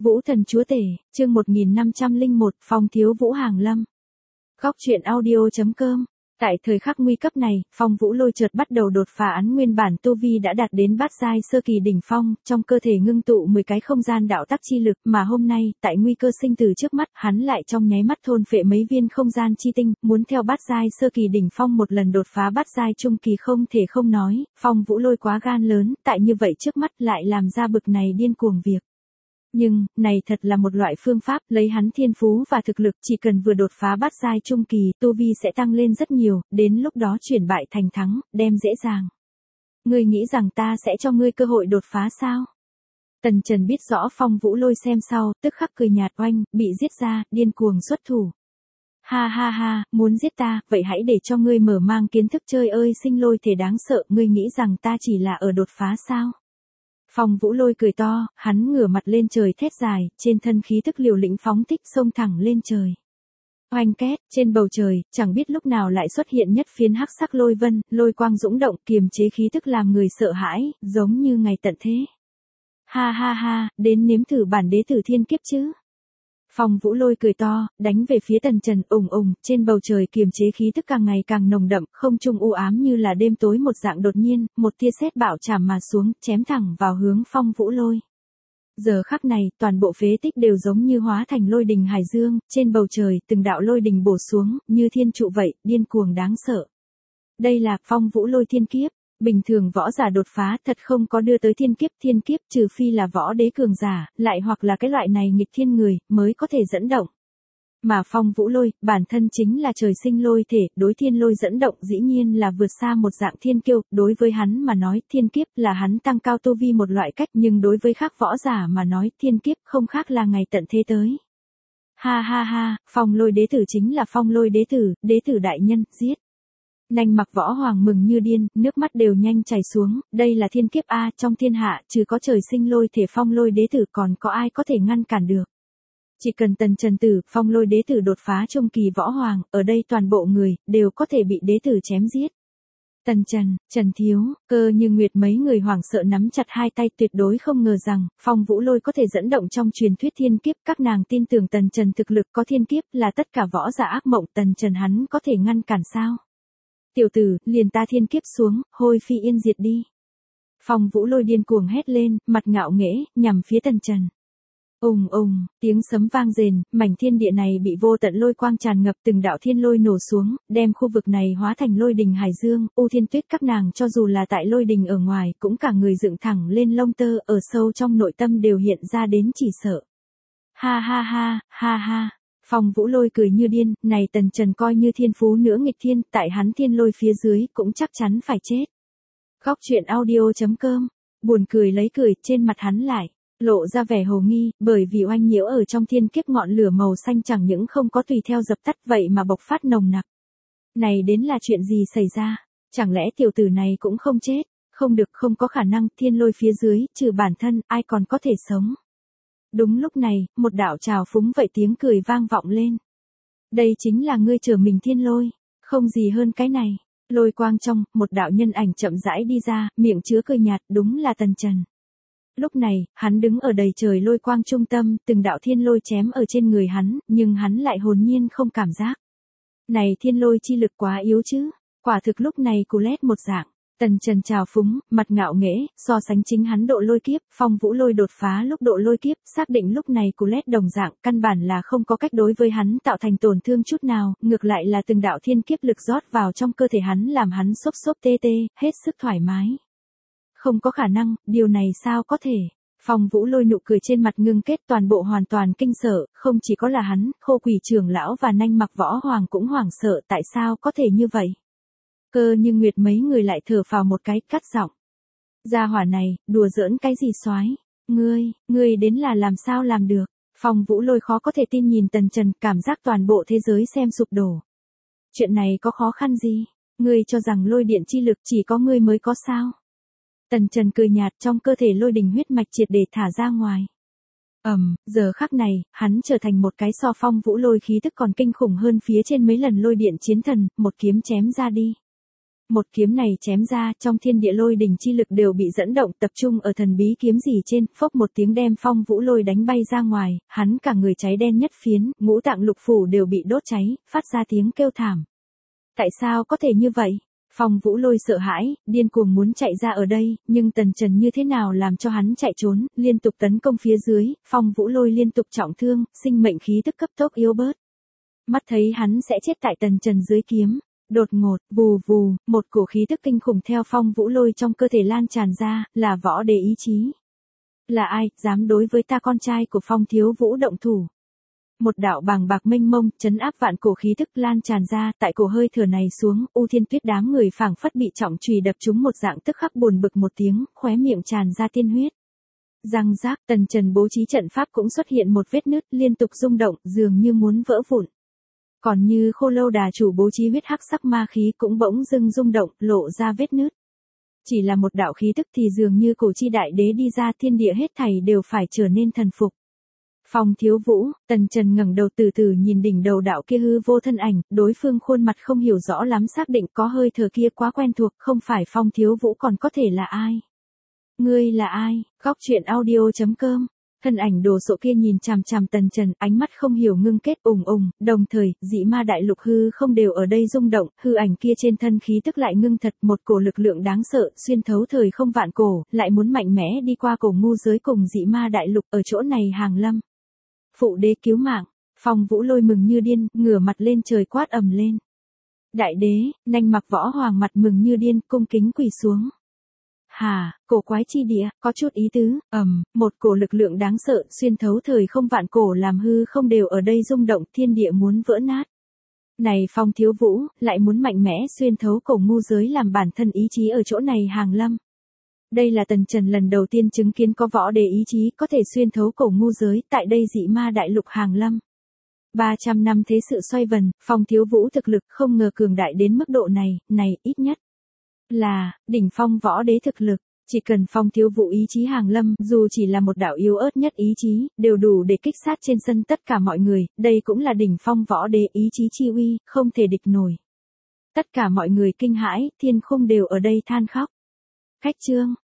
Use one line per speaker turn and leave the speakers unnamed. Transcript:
Vũ thần chúa tể, chương 1501, Phong thiếu Vũ hàng lâm. Góc truyện audio.com. Tại thời khắc nguy cấp này, Phong Vũ Lôi chợt bắt đầu đột phá án nguyên bản tu vi đã đạt đến bát giai sơ kỳ đỉnh phong, trong cơ thể ngưng tụ 10 cái không gian đạo tắc chi lực, mà hôm nay, tại nguy cơ sinh tử trước mắt, hắn lại trong nháy mắt thôn phệ mấy viên không gian chi tinh, muốn theo bát giai sơ kỳ đỉnh phong một lần đột phá bát giai trung kỳ không thể không nói, Phong Vũ Lôi quá gan lớn, tại như vậy trước mắt lại làm ra bực này điên cuồng việc. Nhưng, này thật là một loại phương pháp, lấy hắn thiên phú và thực lực, chỉ cần vừa đột phá bát giai trung kỳ, tu vi sẽ tăng lên rất nhiều, đến lúc đó chuyển bại thành thắng, đem dễ dàng. Ngươi nghĩ rằng ta sẽ cho ngươi cơ hội đột phá sao? Tần Trần biết rõ Phong Vũ Lôi xem sau, tức khắc cười nhạt oanh, bị giết ra, điên cuồng xuất thủ. Ha ha ha, muốn giết ta, vậy hãy để cho ngươi mở mang kiến thức chơi ơi sinh lôi thể đáng sợ, ngươi nghĩ rằng ta chỉ là ở đột phá sao? Phong Vũ Lôi cười to, hắn ngửa mặt lên trời thét dài, trên thân khí tức liều lĩnh phóng thích xông thẳng lên trời. Oanh két, trên bầu trời, chẳng biết lúc nào lại xuất hiện nhất phiến hắc sắc lôi vân, lôi quang dũng động, kiềm chế khí tức làm người sợ hãi, giống như ngày tận thế. Ha ha ha, đến nếm thử bản đế tử thiên kiếp chứ. Phong Vũ Lôi cười to, đánh về phía Tần Trần, trên bầu trời kiềm chế khí tức càng ngày càng nồng đậm, không trung u ám như là đêm tối một dạng đột nhiên, một tia sét bạo chạm mà xuống, chém thẳng vào hướng Phong Vũ Lôi. Giờ khắc này, toàn bộ phế tích đều giống như hóa thành lôi đình hải dương, trên bầu trời, từng đạo lôi đình bổ xuống, như thiên trụ vậy, điên cuồng đáng sợ. Đây là Phong Vũ Lôi thiên kiếp. Bình thường võ giả đột phá thật không có đưa tới thiên kiếp trừ phi là võ đế cường giả, lại hoặc là cái loại này nghịch thiên người, mới có thể dẫn động. Mà Phong Vũ Lôi, bản thân chính là trời sinh lôi thể, đối thiên lôi dẫn động dĩ nhiên là vượt xa một dạng thiên kiêu, đối với hắn mà nói thiên kiếp là hắn tăng cao tu vi một loại cách nhưng đối với khác võ giả mà nói thiên kiếp không khác là ngày tận thế tới. Ha ha ha, Phong Lôi đế tử chính là Phong Lôi đế tử đại nhân, giết. Nanh Mặc Võ Hoàng mừng như điên, nước mắt đều nhanh chảy xuống, đây là thiên kiếp a, trong thiên hạ, trừ có trời sinh lôi thể Phong Lôi đế tử còn có ai có thể ngăn cản được. Chỉ cần Tần Trần tử, Phong Lôi đế tử đột phá trung kỳ võ hoàng, ở đây toàn bộ người, đều có thể bị đế tử chém giết. Tần Trần, Trần Thiếu, Cơ Như Nguyệt mấy người hoảng sợ nắm chặt hai tay tuyệt đối không ngờ rằng, Phong Vũ Lôi có thể dẫn động trong truyền thuyết thiên kiếp, các nàng tin tưởng Tần Trần thực lực có thiên kiếp là tất cả võ giả ác mộng, Tần Trần hắn có thể ngăn cản sao? Tiểu tử, liền ta thiên kiếp xuống, hôi phi yên diệt đi. Phong Vũ Lôi điên cuồng hét lên, mặt ngạo nghễ, nhằm phía Tần Trần. Tiếng sấm vang rền, mảnh thiên địa này bị vô tận lôi quang tràn ngập, từng đạo thiên lôi nổ xuống, đem khu vực này hóa thành lôi đình hải dương, U Thiên Tuyết các nàng cho dù là tại lôi đình ở ngoài, cũng cả người dựng thẳng lên lông tơ, ở sâu trong nội tâm đều hiện ra đến chỉ sợ. Ha ha ha, ha ha. Phong Vũ Lôi cười như điên, này Tần Trần coi như thiên phú nữa nghịch thiên, tại hắn thiên lôi phía dưới, cũng chắc chắn phải chết. Góc truyện audio.com, buồn cười lấy cười, trên mặt hắn lại lộ ra vẻ hồ nghi, bởi vì oanh nhiễu ở trong thiên kiếp ngọn lửa màu xanh chẳng những không có tùy theo dập tắt vậy mà bộc phát nồng nặc. Này đến là chuyện gì xảy ra? Chẳng lẽ tiểu tử này cũng không chết? Không được, không có khả năng, thiên lôi phía dưới, trừ bản thân, ai còn có thể sống? Đúng lúc này, một đạo trào phúng vậy tiếng cười vang vọng lên. Đây chính là ngươi trở mình thiên lôi, không gì hơn cái này. Lôi quang trong, một đạo nhân ảnh chậm rãi đi ra, miệng chứa cười nhạt, đúng là Tần Trần. Lúc này, hắn đứng ở đầy trời lôi quang trung tâm, từng đạo thiên lôi chém ở trên người hắn, nhưng hắn lại hồn nhiên không cảm giác. Này thiên lôi chi lực quá yếu chứ, quả thực lúc này cù lét một dạng. Tần Trần trào phúng, mặt ngạo nghễ, so sánh chính hắn độ lôi kiếp, Phong Vũ Lôi đột phá lúc độ lôi kiếp, xác định lúc này cù lét đồng dạng, căn bản là không có cách đối với hắn tạo thành tổn thương chút nào, ngược lại là từng đạo thiên kiếp lực rót vào trong cơ thể hắn làm hắn xốp xốp tê tê, hết sức thoải mái. Không có khả năng, điều này sao có thể? Phong Vũ Lôi nụ cười trên mặt ngưng kết toàn bộ hoàn toàn kinh sợ, không chỉ có là hắn, Khô Quỷ trưởng lão và Nanh Mặc Võ Hoàng cũng hoảng sợ, tại sao có thể như vậy? Cơ Như Nguyệt mấy người lại thở phào một cái, cắt giọng. Gia hỏa này, đùa giỡn cái gì soái? Ngươi đến là làm sao làm được? Phong Vũ Lôi khó có thể tin nhìn Tần Trần, cảm giác toàn bộ thế giới xem sụp đổ. Chuyện này có khó khăn gì? Ngươi cho rằng lôi điện chi lực chỉ có ngươi mới có sao? Tần Trần cười nhạt, trong cơ thể lôi đình huyết mạch triệt để thả ra ngoài. Giờ khắc này, hắn trở thành một cái so Phong Vũ Lôi khí tức còn kinh khủng hơn phía trên mấy lần lôi điện chiến thần, một kiếm chém ra đi. Một kiếm này chém ra, trong thiên địa lôi đỉnh chi lực đều bị dẫn động tập trung ở thần bí kiếm gì trên, phốc một tiếng đem Phong Vũ Lôi đánh bay ra ngoài, hắn cả người cháy đen nhất phiến, ngũ tạng lục phủ đều bị đốt cháy, phát ra tiếng kêu thảm. Tại sao có thể như vậy? Phong Vũ Lôi sợ hãi, điên cuồng muốn chạy ra ở đây, nhưng Tần Trần như thế nào làm cho hắn chạy trốn, liên tục tấn công phía dưới, Phong Vũ Lôi liên tục trọng thương, sinh mệnh khí tức cấp tốc yếu bớt. Mắt thấy hắn sẽ chết tại Tần Trần dưới kiếm. Đột ngột, vù vù, một cổ khí tức kinh khủng theo Phong Vũ Lôi trong cơ thể lan tràn ra, là võ đế ý chí. Là ai, dám đối với ta con trai của Phong Thiếu Vũ động thủ? Một đạo bàng bạc mênh mông, chấn áp vạn cổ khí tức lan tràn ra, tại cổ hơi thở này xuống, U Thiên Tuyết đám người phảng phất bị trọng chùy đập trúng một dạng tức khắc buồn bực một tiếng, khóe miệng tràn ra tiên huyết. Răng rác, Tần Trần bố trí trận pháp cũng xuất hiện một vết nứt liên tục rung động, dường như muốn vỡ vụn. Còn như Khô Lâu Đà chủ bố trí huyết hắc sắc ma khí cũng bỗng dưng rung động, lộ ra vết nứt. Chỉ là một đạo khí tức thì dường như cổ chi đại đế đi ra, thiên địa hết thảy đều phải trở nên thần phục. Phong Thiếu Vũ, Tần Trần ngẩng đầu từ từ nhìn đỉnh đầu đạo kia hư vô thân ảnh, đối phương khuôn mặt không hiểu rõ lắm, xác định có hơi thở kia quá quen thuộc, không phải Phong Thiếu Vũ còn có thể là ai? Ngươi là ai? Góc truyện audio.com. Thân ảnh đồ sộ kia nhìn chằm chằm Tần Trần, ánh mắt không hiểu ngưng kết đồng thời, dị ma đại lục hư không đều ở đây rung động, hư ảnh kia trên thân khí tức lại ngưng thật, một cổ lực lượng đáng sợ, xuyên thấu thời không vạn cổ, lại muốn mạnh mẽ đi qua cổ ngu giới cùng dị ma đại lục, ở chỗ này hàng lâm. Phụ đế cứu mạng, Phong Vũ Lôi mừng như điên, ngửa mặt lên trời quát ầm lên. Đại đế, Nanh Mặc Võ Hoàng mặt mừng như điên, cung kính quỳ xuống. Hà, cổ quái chi địa, có chút ý tứ, một cổ lực lượng đáng sợ, xuyên thấu thời không vạn cổ làm hư không đều ở đây rung động, thiên địa muốn vỡ nát. Này Phong Thiếu Vũ, lại muốn mạnh mẽ xuyên thấu cổ ngu giới làm bản thân ý chí ở chỗ này hàng lâm. Đây là Tần Trần lần đầu tiên chứng kiến có võ đế ý chí có thể xuyên thấu cổ ngu giới, tại đây dị ma đại lục hàng lâm. 300 năm thế sự xoay vần, Phong Thiếu Vũ thực lực không ngờ cường đại đến mức độ này, ít nhất là đỉnh phong võ đế thực lực. Chỉ cần Phong Thiếu Vũ ý chí hàng lâm, dù chỉ là một đạo yếu ớt nhất ý chí, đều đủ để kích sát trên sân tất cả mọi người, đây cũng là đỉnh phong võ đế ý chí chi uy, không thể địch nổi. Tất cả mọi người kinh hãi, thiên khung đều ở đây than khóc. Khách chương